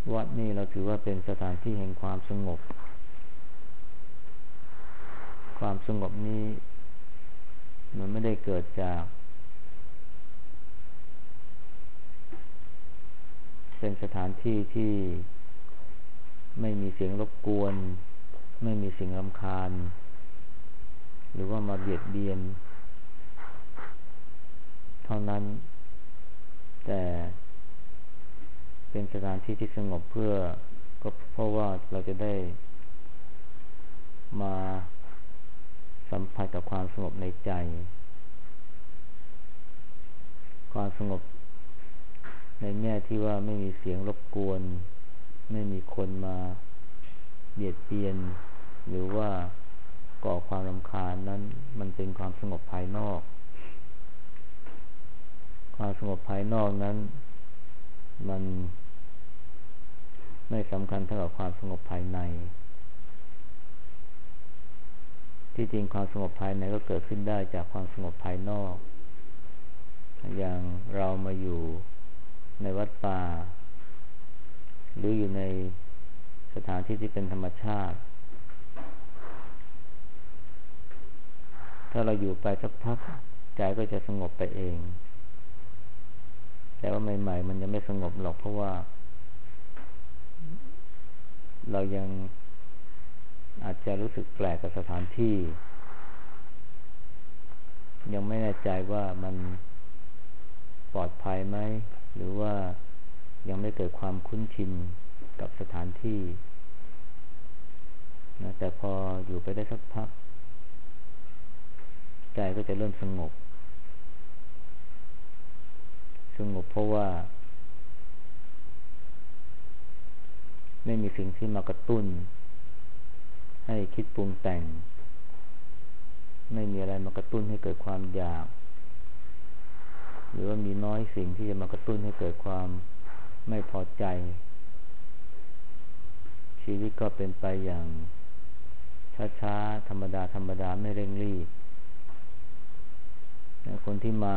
วัดนี่เราถือว่าเป็นสถานที่แห่งความสงบความสงบนี้มันไม่ได้เกิดจากเป็นสถานที่ที่ไม่มีเสียงรบกวนไม่มีสิ่งรำคาญหรือว่ามาเบียดเบียนเท่านั้นแต่เป็นสถานที่ที่สงบเพื่อก็เพราะว่าเราจะได้มาสัมผัสกับความสงบในใจความสงบในแง่ที่ว่าไม่มีเสียงรบกวนไม่มีคนมาเบียดเบียนหรือว่าก่อความรำคาญนั้นมันเป็นความสงบภายนอกความสงบภายนอกนั้นมันไม่สำคัญเท่ากับความสงบภายในที่จริงความสงบภายในก็เกิดขึ้นได้จากความสงบภายนอกอย่างเรามาอยู่ในวัดป่าหรืออยู่ในสถานที่ที่เป็นธรรมชาติถ้าเราอยู่ไปสักพักใจก็จะสงบไปเองแต่ว่าใหม่ๆมันยังไม่สงบหรอกเพราะว่าเรายังอาจจะรู้สึกแปลกกับสถานที่ยังไม่แน่ใจว่ามันปลอดภัยไหมหรือว่ายังไม่เกิดความคุ้นชินกับสถานที่นะแต่พออยู่ไปได้สักพักใจก็จะเริ่มสงบเพราะว่าไม่มีสิ่งที่มากระตุ้นให้คิดปรุงแต่งไม่มีอะไรมากระตุ้นให้เกิดความอยากหรือว่ามีน้อยสิ่งที่จะมากระตุ้นให้เกิดความไม่พอใจชีวิตก็เป็นไปอย่างช้าๆธรรมดาไม่เร่งรีบคนที่มา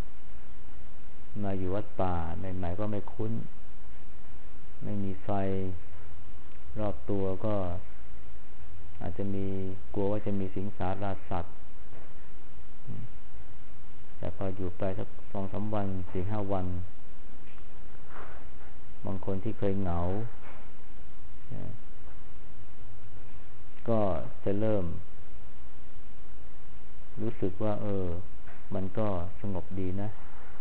อยู่วัดป่าใหม่ๆก็ไม่คุ้นไม่มีไฟรอบตัวก็อาจจะมีกลัวว่าจะมีสิงสาราสัตว์แต่พออยู่ไปสัก 2-3 วัน 4-5 วันบางคนที่เคยเหงาก็จะเริ่มรู้สึกว่ามันก็สงบดีนะ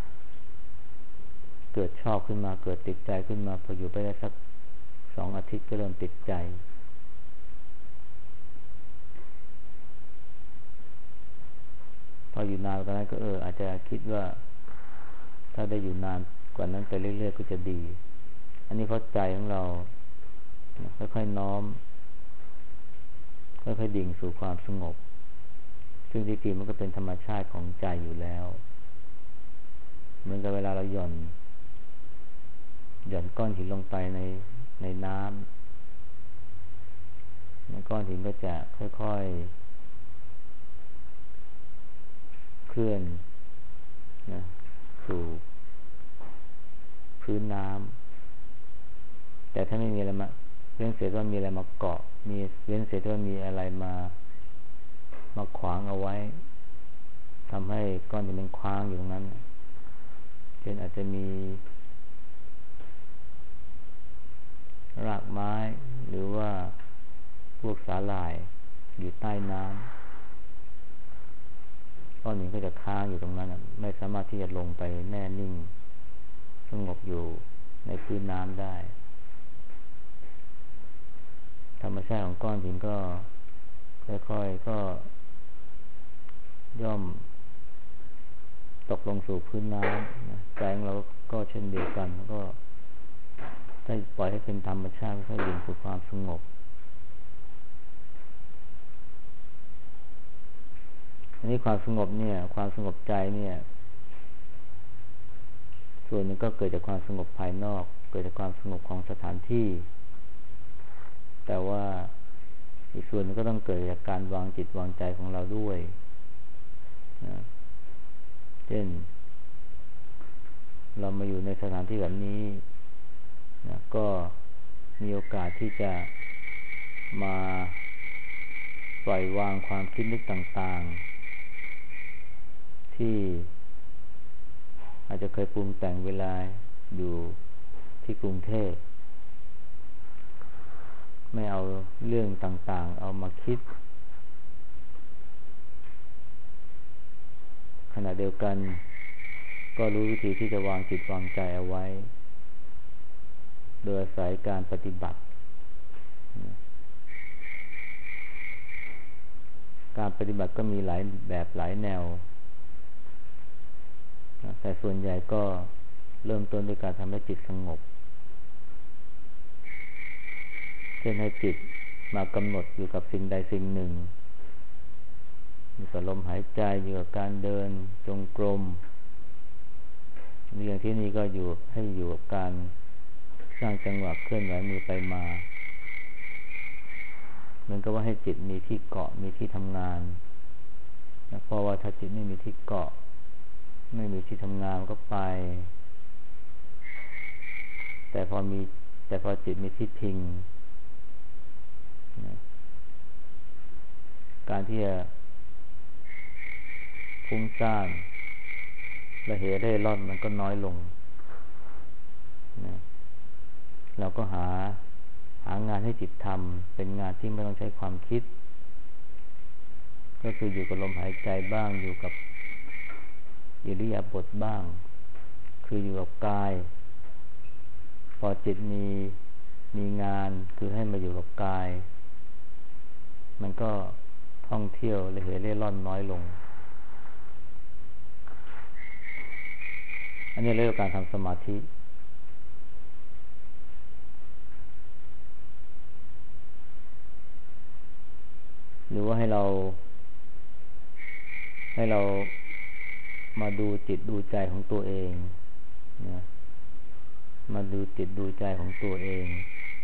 เกิดชอบขึ้นมาเกิดติดใจขึ้นมาพออยู่ไปได้สัก 2 อาทิตย์ก็เริ่มติดใจพออยู่นานกว่านั้นก็อาจจะคิดว่าถ้าได้อยู่นานกว่านั้นไปเรื่อยๆก็จะดีอันนี้เพราะใจของเราค่อยๆน้อมค่อยๆดิ่งสู่ความสงบซึ่งจริงๆมันก็เป็นธรรมชาติของใจอยู่แล้วเหมือนกับเวลาเราหย่อนก้อนหินลงไปในน้ำก้อนหินก็จะค่อยๆเคลื่อนนะสู่พื้นน้ำแต่ถ้าไม่มีอะไรมาเว้นเสียว่ามีอะไรมาเกาะเว้นเสียว่ามีอะไรมาขวางเอาไว้ทำให้ก้อนหินมันคว้างอยู่ตรงนั้นเช่นอาจจะมีรากไม้หรือว่าพวกสาหร่ายอยู่ใต้น้ำก้อนหินก็จะค้างอยู่ตรงนั้นไม่สามารถที่จะลงไปแน่นิ่งสงบอยู่ในพื้นน้ำได้ธรรมชาติของก้อนหินก็ค่อยๆก็ย่อมตกลงสู่พื้นน้ำใจของเราก็เช่นเดียวกันแล้วก็ถ้าปล่อยให้เป็นธรรมชาติค่อยๆดิ่งสู่ความสงบอันนี้ความสงบเนี่ยความสงบใจเนี่ยส่วนหนึ่งก็เกิดจากความสงบภายนอกเกิดจากความสงบของสถานที่แต่ว่าอีกส่วนนึงก็ต้องเกิดจากการวางจิตวางใจของเราด้วยนะเช่นเรามาอยู่ในสถานที่แบบนี้นะก็มีโอกาสที่จะมาปล่อยวางความคิดนึกต่างๆที่อาจจะเคยปรุงแต่งเวลาอยู่ที่กรุงเทพไม่เอาเรื่องต่างๆเอามาคิดขณะเดียวกันก็รู้วิธีที่จะวางจิตวางใจเอาไว้โดยอาศัยการปฏิบัติการปฏิบัติก็มีหลายแบบหลายแนวแต่ส่วนใหญ่ก็เริ่มต้นด้วยการทำให้จิตสงบเช่นให้จิตมากำหนดอยู่กับสิ่งใดสิ่งหนึ่งอยู่กับลมหายใจอยู่กับการเดินจงกรมอย่างที่นี้ก็ให้อยู่กับการสร้างจังหวะเคลื่อนไหวมือไปมาเหมือนกับว่าให้จิตมีที่เกาะมีที่ทำงานนะเพราะว่าถ้าจิตไม่มีที่เกาะไม่มีที่ทำงานก็ไปแต่พอจิตมีที่พิงนะการที่จะฟุ้งซ่านระเหเร่ร่อนมันก็น้อยลงนะเราก็หางานให้จิตทำเป็นงานที่ไม่ต้องใช้ความคิดก็คืออยู่กับลมหายใจบ้างอยู่กับอิริยาบถบ้างคืออยู่กับกายพอจิตมีงานคือให้มาอยู่กับกายมันก็ท่องเที่ยวระเหเร่ร่อนน้อยลงอันนี้เรียกว่าการทำสมาธิหรือว่าให้เรามาดูจิตดูใจของตัวเองนะมาดูจิตดูใจของตัวเอง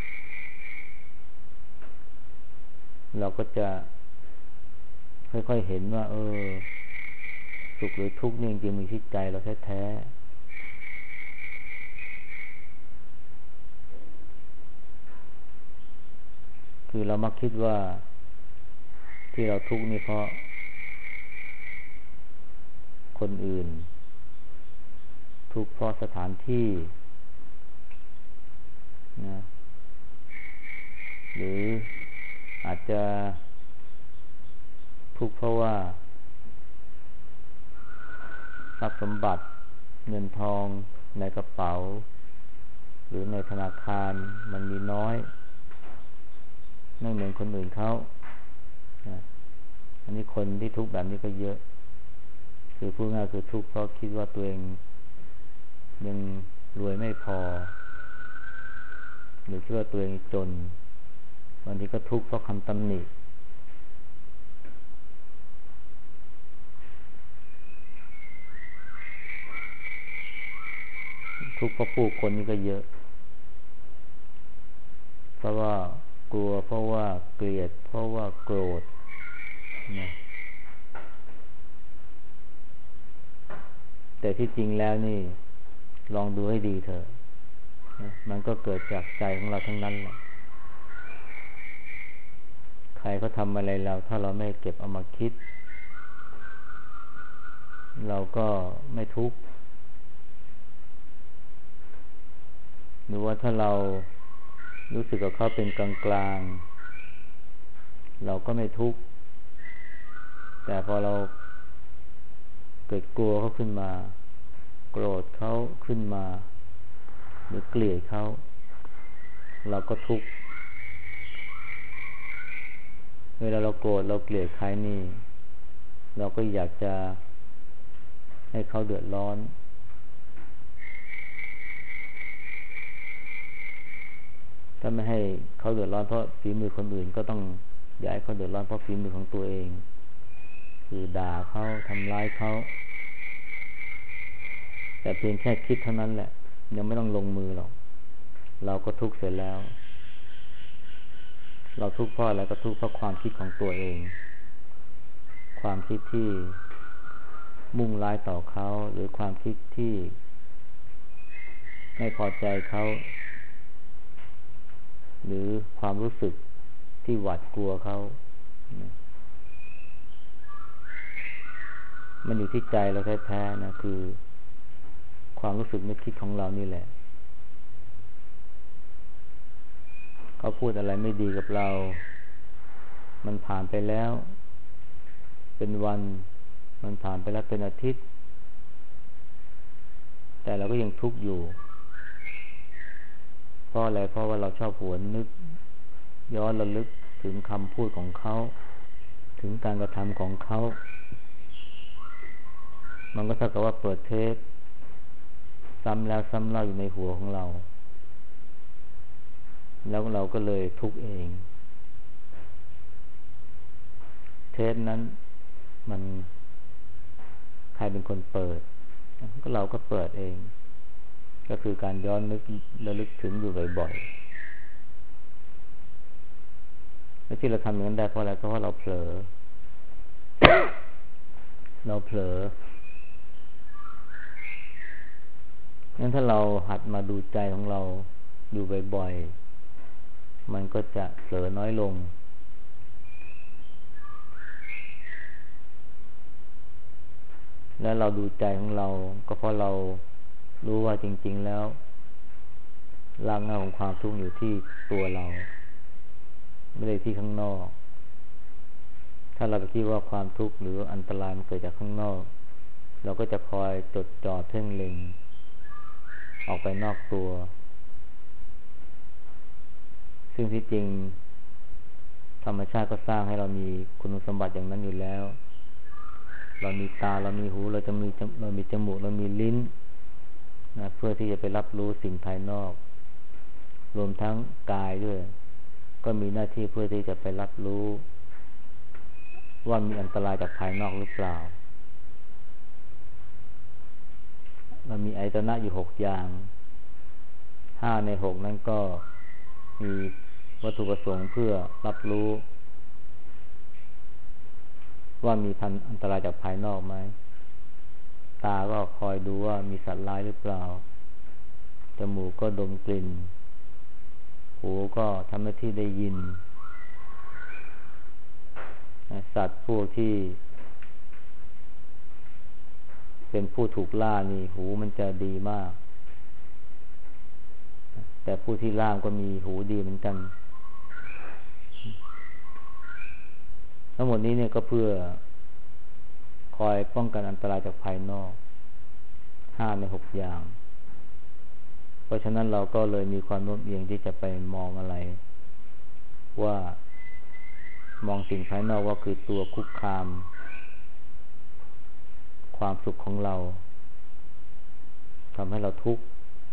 เราก็จะค่อยๆเห็นว่าสุขหรือทุกข์นี่จริงๆมีที่ใจเราแท้ๆคือเรามักคิดว่าที่เราทุกข์นี่เพราะคนอื่นทุกข์เพราะสถานที่นะหรืออาจจะทุกข์เพราะว่าทรัพย์สมบัติเงินทองในกระเป๋าหรือในธนาคารมันมีน้อยไม่เหมือนคนอื่นเขาอันนี้คนที่ทุกข์แบบนี้ก็เยอะคือพูดง่ายคือทุกข์เพราะคิดว่าตัวเองยังรวยไม่พอหรือคิดว่าตัวเองจนบางทีก็ทุกข์เพราะคำตำหนิทุกข์เพราะผู้คนนี่ก็เยอะเพราะว่ากลัวเพราะว่าเกลียดเพราะว่าโกรธนะแต่ที่จริงแล้วนี่ลองดูให้ดีเถอะนะมันก็เกิดจากใจของเราทั้งนั้นแหละใครเขาทำอะไรเราถ้าเราไม่เก็บเอามาคิดเราก็ไม่ทุกข์หรือว่าถ้าเรารู้สึกกับเขาเป็นกลางๆเราก็ไม่ทุกข์แต่พอเราเกิดกลัวเขาขึ้นมาโกรธเขาขึ้นมาหรือเกลียดเขาเราก็ทุกข์เวลาเราโกรธเราเกลียดใครนี่เราก็อยากจะให้เขาเดือดร้อนถ้าไม่ให้เขาเดือดร้อนเพราะฝีมือคนอื่นก็ต้องอย่าให้เขาเดือดร้อนเพราะฝีมือของตัวเองคือด่าเขาทำร้ายเขาแต่เพียงแค่คิดเท่านั้นแหละยังไม่ต้องลงมือหรอกเราก็ทุกข์เสร็จแล้วเราทุกข์เพราะอะไรก็ทุกข์เพราะความคิดของตัวเองความคิดที่มุ่งร้ายต่อเขาหรือความคิดที่ไม่พอใจเขาหรือความรู้สึกที่หวาดกลัวเขามันอยู่ที่ใจเราแท้ๆนะคือความรู้สึกนึกคิดของเรานี่แหละเขาพูดอะไรไม่ดีกับเรามันผ่านไปแล้วเป็นวันมันผ่านไปแล้วเป็นอาทิตย์แต่เราก็ยังทุกข์อยู่เพราะอะไรเพราะว่าเราชอบหวนนึกย้อนระลึกถึงคำพูดของเขาถึงการกระทำของเขามันก็เท่ากับว่าเปิดเทปซ้ำแล้วซ้ำเล่าอยู่ในหัวของเราแล้วเราก็เลยทุกข์เองเทปนั้นมันใครเป็นคนเปิดก็เราก็เปิดเองก็คือการย้อนนึกระลึกถึงอยู่บ่อยๆและที่เราทำอย่างนั้นได้เพราะอะไรเพราะว่าเราเผลอ เราเผลองั้นถ้าเราหัดมาดูใจของเราอยู่บ่อยๆมันก็จะเผลอน้อยลงและเราดูใจของเราก็เพราะเรารู้ว่าจริงๆแล้วรากเหง้าของความทุกข์อยู่ที่ตัวเราไม่ได้ที่ข้างนอกถ้าเราไปคิดว่าความทุกข์หรืออันตรายมันเกิดจากข้างนอกเราก็จะคอยจดจ่อเพ่งเล็งออกไปนอกตัวซึ่งที่จริงธรรมชาติก็สร้างให้เรามีคุณสมบัติอย่างนั้นอยู่แล้วเรามีตาเรามีหูเรามีจมูกเรามีลิ้นนะเพื่อที่จะไปรับรู้สิ่งภายนอกรวมทั้งกายด้วยก็มีหน้าที่เพื่อที่จะไปรับรู้ว่ามีอันตรายจากภายนอกหรือเปล่าเรามีอายตนะอยู่6อย่าง5ใน6นั้นก็มีวัตถุประสงค์เพื่อรับรู้ว่ามีอันตรายจากภายนอกไหมตาก็คอยดูว่ามีสัตว์ร้ายหรือเปล่าจมูกก็ดมกลิ่นหูก็ทำหน้าที่ได้ยินสัตว์พวกที่เป็นผู้ถูกล่านี่หูมันจะดีมากแต่ผู้ที่ล่ามก็มีหูดีเหมือนกันทั้งหมดนี้เนี่ยก็เพื่อคอยป้องกันอันตรายจากภายนอก5ใน6อย่างเพราะฉะนั้นเราก็เลยมีความโน้มเอียงที่จะไปมองอะไรว่ามองสิ่งภายนอกว่าคือตัวคุกคามความสุขของเราทำให้เราทุกข์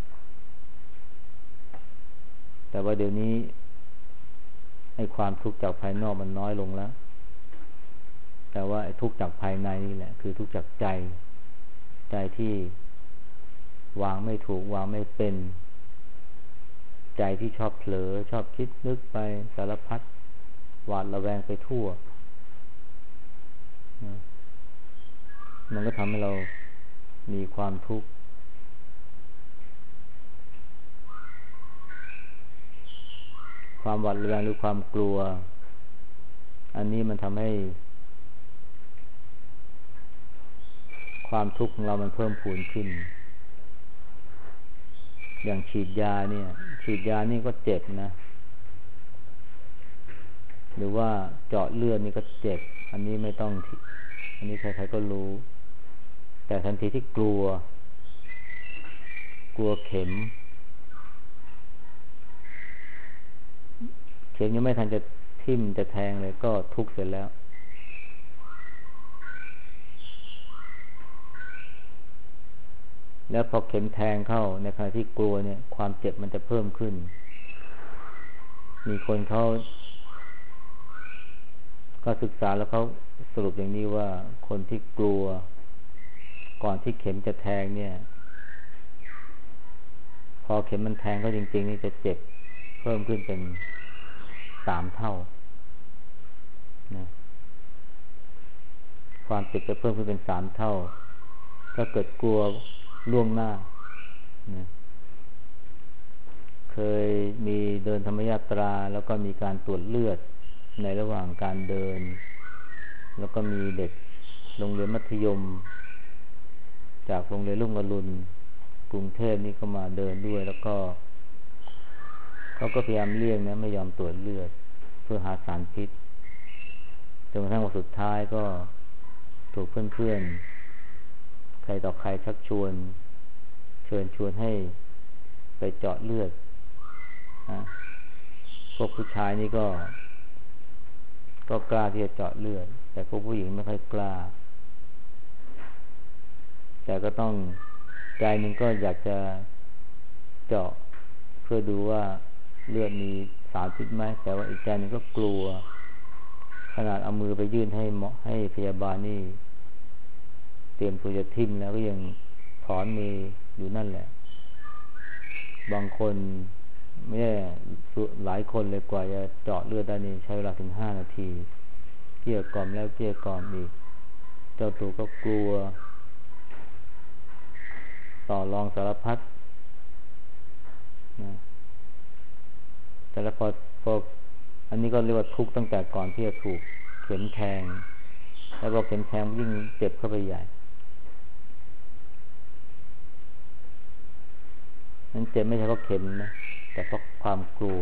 แต่ว่าเดี๋ยวนี้ไอ้ความทุกข์จากภายนอกมันน้อยลงแล้วแต่ว่าไอ้ทุกข์จากภายในนี่แหละคือทุกข์จากใจที่วางไม่ถูกวางไม่เป็นใจที่ชอบเผลอชอบคิดนึกไปสารพัดหวาดระแวงไปทั่วมันก็ทำให้เรามีความทุกข์ความหวาดระแวงหรือความกลัวอันนี้มันทำให้ความทุกข์ของเรามันเพิ่มพูนขึ้นอย่างฉีดยานี่ก็เจ็บนะหรือว่าเจาะเลือดนี่ก็เจ็บอันนี้ไม่ต้องอันนี้ใครๆก็รู้แต่ทันทีที่กลัวเข็มยังไม่ทันจะทิ่มจะแทงเลยก็ทุกข์เสร็จแล้วแล้วพอเข็มแทงเข้าในขณะที่กลัวเนี่ยความเจ็บมันจะเพิ่มขึ้นมีคนเขาก็ศึกษาแล้วเขาสรุปอย่างนี้ว่าคนที่กลัวก่อนที่เข็มจะแทงเนี่ยพอเข็มมันแทงเข้าจริงๆนี่จะเจ็บเพิ่มขึ้นเป็น3 เท่านะความเจ็บจะเพิ่มขึ้นเป็น3 เท่าถ้าเกิดกลัวล่วงหน้านะคเคยมีเดินธรรมยาตราแล้วก็มีการตรวจเลือดในระหว่างการเดินแล้วก็มีเด็กโรงเรียนมัธยมจากโรงเรียนรุ่งอรุณกรุงเทพนี่ก็มาเดินด้วยแล้วก็เขาก็พยายามเลี่ยงนะไม่ยอมตรวจเลือดเพื่อหาสารพิษจนกระทั่งวันสุดท้ายก็ถูกเพื่อนๆใครต่อใครชักชวนเชิญชวนให้ไปเจาะเลือดนะพวกผู้ชายนี่ก็กล้าที่จะเจาะเลือดแต่พวกผู้หญิงไม่ค่อยกล้าแต่ก็ต้องใจหนึ่งก็อยากจะเจาะเพื่อดูว่าเลือดมีสารพิษไหมแต่ว่าอีกใจหนึ่งก็กลัวขนาดเอามือไปยื่นให้หมอให้พยาบาลนี่เตรียมตัวจะทิ่มแล้วก็ยังถอนมืออยู่นั่นแหละบางคนไม่ได้หลายคนเลยกว่าจะเจาะเลือดได้นี่ใช้เวลาถึง5 นาทีเกลี้ยกล่อมแล้วเกลี้ยกล่อมอีกเจ้าตัวก็กลัวต่อรองสารพัดนะแต่แล้วพออันนี้ก็เรียกว่าทุกข์ตั้งแต่ก่อนที่จะถูกเข็มแทงแล้วก็เข็มแทงยิ่งเจ็บเข้าไปใหญ่นั้นเจ็บไม่ใช่เพราะเข็มนะแต่เพราะความกลัว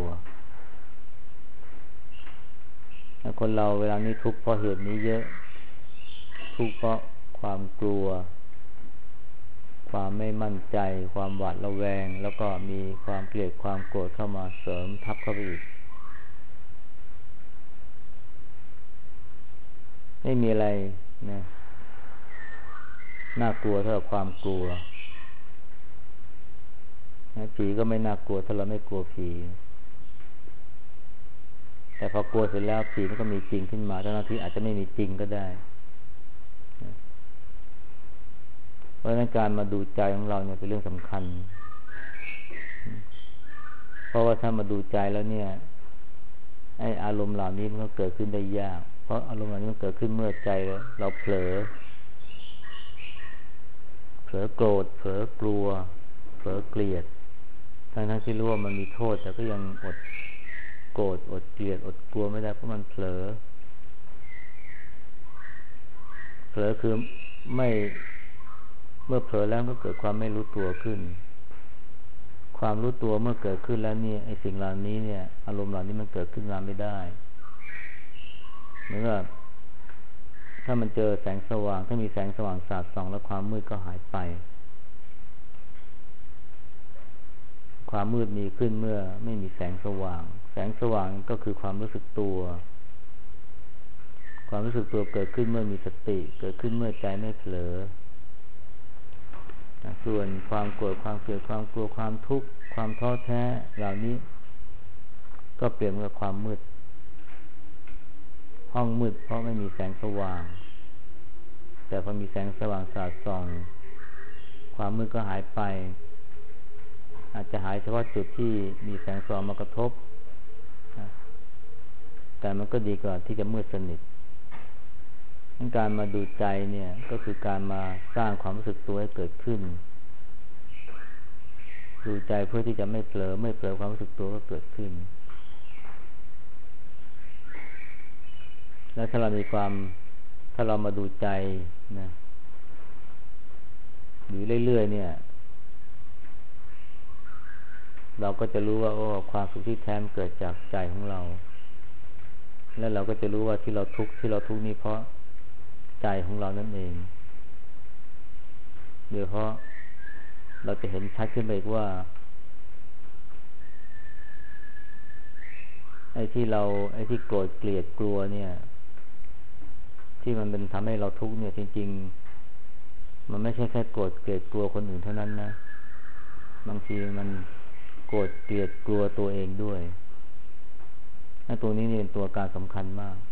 คนเราเวลานี้ทุกข์เพราะเหตุนี้เยอะทุกข์เพราะความกลัวความไม่มั่นใจความหวาดระแวงแล้วก็มีความเกลียดความโกรธเข้ามาเสริมทับเข้าไปอีกไม่มีอะไรนะน่ากลัวเท่าความกลัวผีก็ไม่น่ากลัวถ้าเราไม่กลัวผีแต่พอกลัวเสร็จแล้วผีมันก็มีจริงขึ้นมาทั้งที่อาจจะไม่มีจริงก็ได้เพราะฉะนั้นการมาดูใจของเราเนี่ยเป็นเรื่องสำคัญเพราะว่าถ้ามาดูใจแล้วเนี่ยไอ้อารมณ์เหล่านี้มันก็เกิดขึ้นได้ยากเพราะอารมณ์เหล่านี้มันเกิดขึ้นเมื่อใจเราเผลอโกรธเผลอกลัวเผลอเกลียดทั้งที่รู้ว่ามันมีโทษแต่ก็ยังอดโกรธอดเกลียดอดกลัวไม่ได้เพราะมันเผลอคือไม่เมื่อเผลอแล้วก็เกิดความไม่รู้ตัวขึ้นความรู้ตัวเมื่อเกิดขึ้นแล้วเนี่ยไอ้สิ่งเหล่านี้เนี่ยอารมณ์เหล่านี้มันเกิดขึ้นมาไม่ได้เหมือนกับถ้ามันเจอแสงสว่างถ้ามีแสงสว่างสาดส่องแล้วความมืดก็หายไปความมืดมีขึ้นเมื่อไม่มีแสงสว่างแสงสว่างก็คือความรู้สึกตัวความรู้สึกตัวเกิดขึ้นเมื่อมีสติเกิดขึ้นเมื่อใจไม่เผลอส่วนความโกรธความเกลียดความกลัวความทุกข์ความท้อแท้เหล่านี้ก็เปลี่ยนกับความมืดห้องมืดเพราะไม่มีแสงสว่างแต่พอมีแสงสว่างสาดส่องความมืดก็หายไปอาจจะหายเฉพาะจุดที่มีแสงสว่างมากระทบแต่มันก็ดีกว่าที่จะมืดสนิทการมาดูใจเนี่ยก็คือการมาสร้างความรู้สึกตัวให้เกิดขึ้นดูใจเพื่อที่จะไม่เผลอความรู้สึกตัวก็เกิดขึ้นแล้วถ้าเรามาดูใจนะอยู่เรื่อยๆเนี่ยเราก็จะรู้ว่าความสุขที่แท้เกิดจากใจของเราแล้วเราก็จะรู้ว่าที่เราทุกข์นี่เพราะใจของเรานั่นเองโดยเพราะเราจะเห็นชัดขึ้นไปอีกว่าไอ้ที่โกรธเกลียดกลัวเนี่ยที่มันเป็นทำให้เราทุกข์เนี่ยจริงๆมันไม่ใช่แค่โกรธเกลียดกลัวคนอื่นเท่านั้นนะบางทีมันโกรธเกลียดกลัวตัวเองด้วยตัวนี้เนี่ยเป็นตัวการสำคัญมาก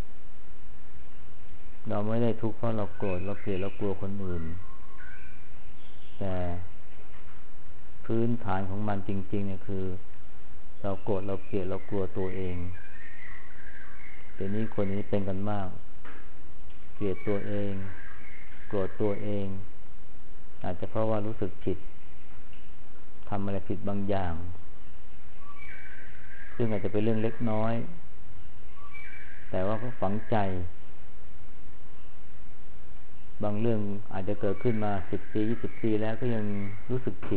เราไม่ได้ทุกข์เพราะเราโกรธเราเกลียดเรากลัวคนอื่นแต่พื้นฐานของมันจริงๆเนี่ยคือเราโกรธเราเกลียดเรากลัวตัวเองเดี๋ยวนี้คนนี้เป็นกันมากเกลียดตัวเองโกรธตัวเองอาจจะเพราะว่ารู้สึกผิดทำอะไรผิดบางอย่างซึ่งอาจจะเป็นเรื่องเล็กน้อยแต่ว่าก็ฝังใจบางเรื่องอาจจะเกิดขึ้นมา10 ปี20 ปีแล้วก็ยังรู้สึกผิด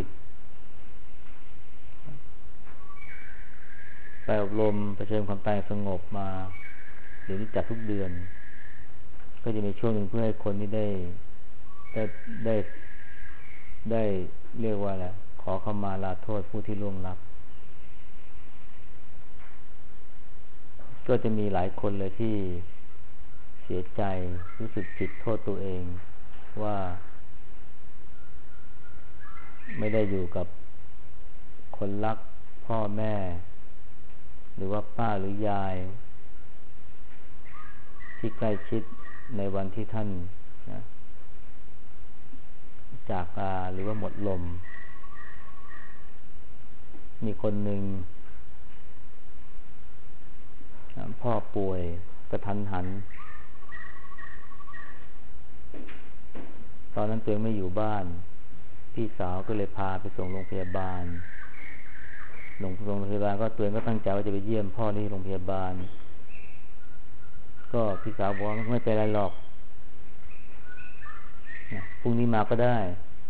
ไปอบรมเผชิญความตายสงบมาเดี๋ยวนี้จัดทุกเดือนก็จะมีช่วงหนึ่งเพื่อให้คนที่ได้ได้ได้เรียกว่าอะไรขอขมาลาโทษผู้ที่ล่วงลับก็จะมีหลายคนเลยที่เสียใจรู้สึกผิดโทษตัวเองว่าไม่ได้อยู่กับคนรักพ่อแม่หรือว่าป้าหรือยายที่ใกล้ชิดในวันที่ท่านนะจากลาหรือว่าหมดลมมีคนหนึ่งพ่อป่วยกระทันหันตอนนั้นตัวเองไม่อยู่บ้านพี่สาวก็เลยพาไปส่งโรงพยาบาลโรงพยาบาลก็ตัวเองก็ตั้งใจว่าจะไปเยี่ยมพ่อที่โรงพยาบาลก็พี่สาวบอกว่าไม่เป็นไรหรอกพรุ่งนี้มาก็ได้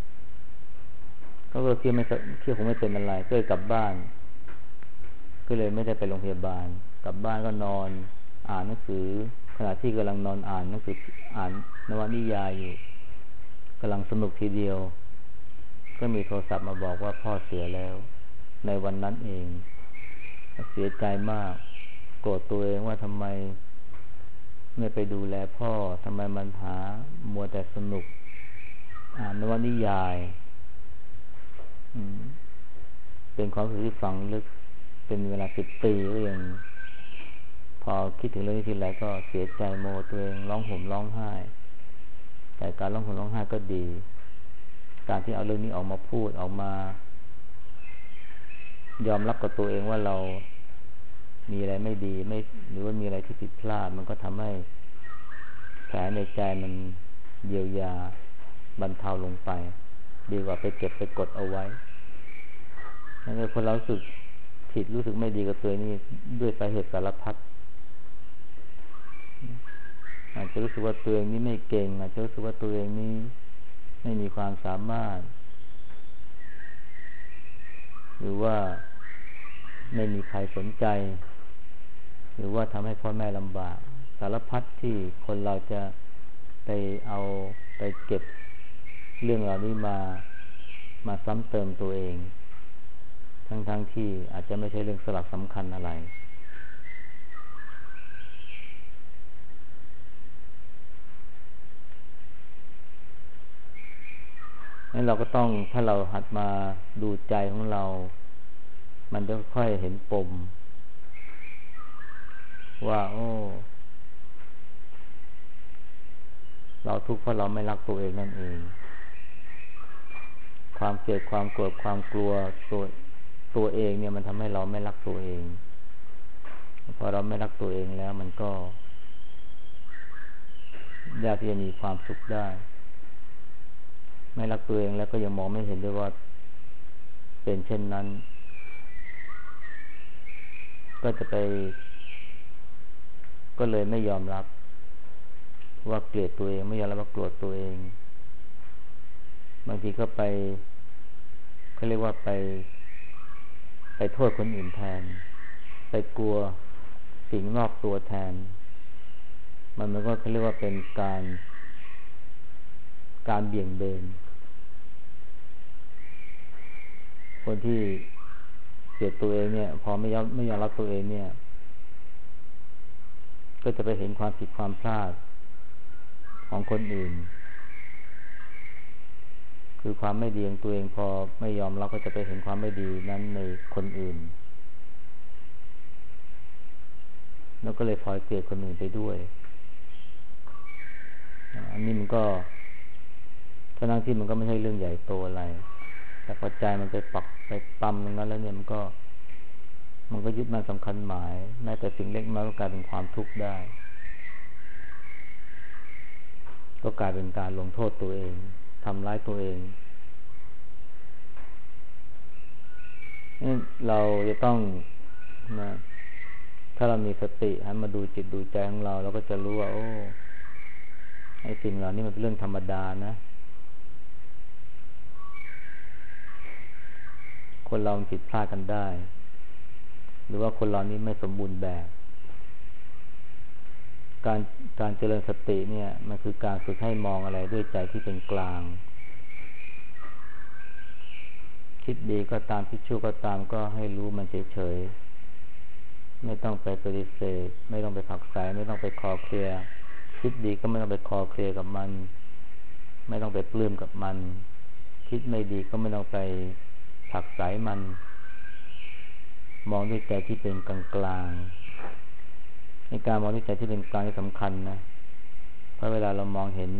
ก็คิดคงไม่เป็นอะไรก็เลยกลับบ้านก็เลยไม่ได้ไปโรงพยาบาลกลับบ้านก็นอนอ่านหนังสือขณะที่กำลังนอนอ่านหนังสืออ่านนวนิยายอยู่กำลังสนุกทีเดียวก็มีโทรศัพท์มาบอกว่าพ่อเสียแล้วในวันนั้นเองเสียใจมากโกรธตัวเองว่าทำไมไม่ไปดูแลพ่อทำไมมันหามัวแต่สนุกอ่านนวนิยายเป็นความรู้สึกที่ฝังลึกเป็นเวลา10 ปีก็ยังพอคิดถึงเรื่องนี้ทีไรก็เสียใจโมโหตัวเองร้องห่มร้องไห้แต่การร้องห่มร้องไห้ก็ดีการที่เอาเรื่องนี้ออกมาพูดออกมายอมรับกับตัวเองว่าเรามีอะไรไม่ดีไม่หรือว่ามีอะไรที่ผิดพลาดมันก็ทำให้แผลในใจมันเยียวยาบรรเทาลงไปดีกว่าไปเก็บไปกดเอาไว้นั่นคือคนเรารู้สึกผิดรู้สึกไม่ดีกับตัวนี้ด้วยสาเหตุสารพัดอาจจะรู้สึกว่าตัวเองนี้ไม่เก่งอาจจะรู้สึกว่าตัวเองนี้ไม่มีความสามารถหรือว่าไม่มีใครสนใจหรือว่าทำให้พ่อแม่ลำบากสารพัดที่คนเราจะไปเก็บเรื่องเหล่านี้มาซ้ำเติมตัวเองทั้งที่อาจจะไม่ใช่เรื่องสลักสำคัญอะไรงั้นเราก็ต้องถ้าเราหัดมาดูใจของเรามันจะค่อยเห็นปมว่าเราทุกข์เพราะเราไม่รักตัวเองนั่นเองความเกลียดความโกรธความกลัวตัวเองเนี่ยมันทำให้เราไม่รักตัวเองพอเราไม่รักตัวเองแล้วมันก็ยากที่จะมีความสุขได้ไม่รักตัวเองแล้วก็ยังมองไม่เห็นด้วยว่าเป็นเช่นนั้นก็เลยไม่ยอมรับว่าเกลียดตัวเองไม่ยอมรับว่าโกรธตัวเองบางทีก็เขาเรียกว่าไปโทษคนอื่นแทนไปกลัวสิ่งนอกตัวแทนมันก็เขาเรียกว่าเป็นการเบี่ยงเบนคนที่เกลียดตัวเองเนี่ยพอไม่ยอมรับตัวเองเนี่ยก็จะไปเห็นความผิดความพลาดของคนอื่นคือความไม่ดีของตัวเองพอไม่ยอมรับก็จะไปเห็นความไม่ดีนั้นในคนอื่นแล้วก็เลยพลอยเกลียดคนอื่นไปด้วยอันนี้มันก็ทั้งที่มันก็ไม่ใช่เรื่องใหญ่โตอะไรแต่พอใจมันไปปักไปปั๊มตรงนั้นแล้วเนี่ยมันก็ยึดมั่นสำคัญหมายแม้แต่สิ่งเล็กน้อยก็กลายเป็นความทุกข์ได้ก็กลายเป็นการลงโทษตัวเองทำร้ายตัวเองเราจะต้องนะถ้าเรามีสติหันมาดูจิตดูใจของเราเราก็จะรู้ว่าโอ้ไอ้สิ่งเหล่านี้มันเป็นเรื่องธรรมดานะคนเราผิดพลาดกันได้หรือว่าคนเรานี้ไม่สมบูรณ์แบบการเจริญสติเนี่ยมันคือการฝึกให้มองอะไรด้วยใจที่เป็นกลางคิดดีก็ตามคิดชั่วก็ตามก็ให้รู้มันเฉยๆไม่ต้องไปปฏิเสธไม่ต้องไปผักใสไม่ต้องไปคอเคลียร์คิดดีก็ไม่ต้องไปคอเคลียร์กับมันไม่ต้องไปปลื้มกับมันคิดไม่ดีก็ไม่ต้องไปผักใสมันมองด้วยใจที่เป็นกลางกลางในการมองด้วยใจที่เป็นกลางที่สำคัญนะเพราะเวลาเรามองเห็น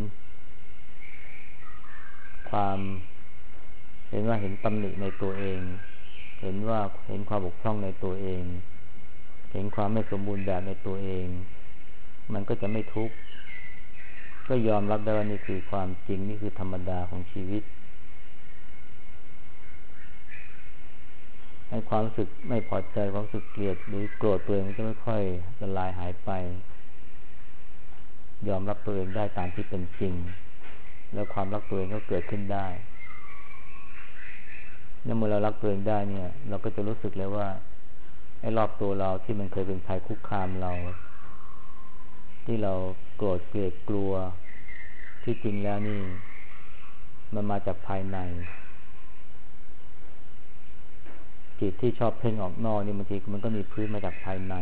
เห็นตำหนิในตัวเองเห็นความบกพร่องในตัวเองเห็นความไม่สมบูรณ์แบบในตัวเองมันก็จะไม่ทุกข์ก็ยอมรับได้ว่านี่คือความจริงนี่คือธรรมดาของชีวิตให้ความรู้สึกไม่พอใจความรู้สึกเกลียดหรือโกรธตัวเองมันจะไม่ค่อยละลายหายไปยอมรับตัวเองได้ตามที่เป็นจริงแล้วความรักตัวเองก็เกิดขึ้นได้เมื่อเรารักตัวเองได้เนี่ยเราก็จะรู้สึกเลยว่าไอ้รอบตัวเราที่มันเคยเป็นภัยคุกคามเราที่เราโกรธเกลียดกลัวที่จริงแล้วนี่มันมาจากภายในจิตที่ชอบเพ่งออกนอกนี่บางทีมันก็มีพื้นมาจากภายใน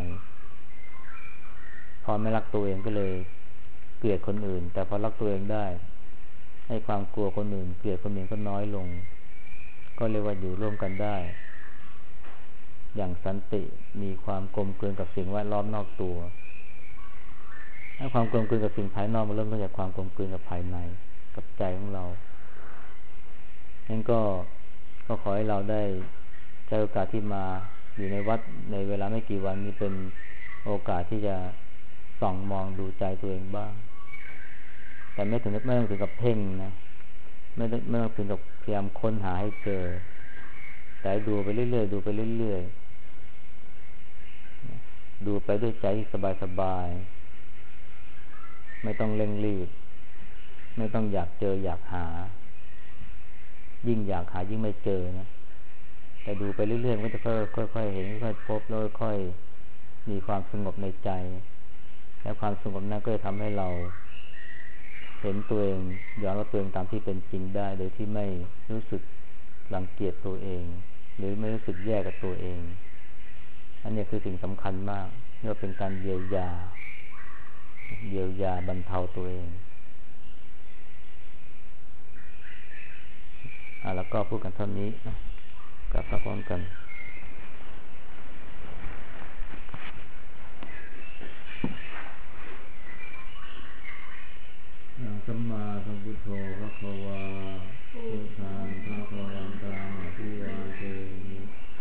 พอไม่รักตัวเองก็เลยเกลียดคนอื่นแต่พอรักตัวเองได้ให้ความกลัวคนอื่นเกลียดคนอื่นก็น้อยลงก็เรียกว่าอยู่ร่วมกันได้อย่างสันติมีความกลมกลืนกับสิ่งแวดล้อมนอกตัวให้ความกลมกลืนกับสิ่งภายนอกมันเริ่มต้นจากความกลมกลืนกับภายในกับใจของเรางั้นก็ขอให้เราได้ใช้โอกาสที่มาอยู่ในวัดในเวลาไม่กี่วันนี้เป็นโอกาสที่จะส่องมองดูใจตัวเองบ้างแต่ไม่ต้องถึงกับเพ่งนะไม่ต้องถึงกับพยายามค้นหาให้เจอแต่ดูไปเรื่อยๆดูไปเรื่อยๆดูไปด้วยใจสบายๆไม่ต้องเร่งรีบไม่ต้องอยากเจออยากหายิ่งอยากหายิ่งไม่เจอนะแต่ดูไปเรื่อยๆมันจะค่อยๆเห็นค่อยๆพบแล้วค่อยๆมีความสงบในใจและความสงบนั้นก็จะทำให้เราเห็นตัวเองยอมรับตัวเองตามที่เป็นจริงได้โดยที่ไม่รู้สึกรังเกียจตัวเองหรือไม่รู้สึกแย่กับตัวเองอันนี้คือสิ่งสำคัญมากเพื่อเป็นการเยียวยาบรรเทาตัวเองแล้วก็พูดกันเท่านี้กลับมาพร้อมกันสัมมาสัมพุทโธภะคะวาพุทธังภะคะวันตังอภิวาเทมิ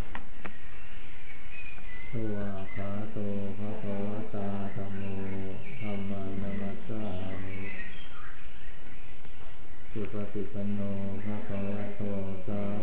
สวากขาโตภะคะวะตาธัมโมธัมมังนัมมัสสามิสุปฏิปันโนภะคะวะโตสา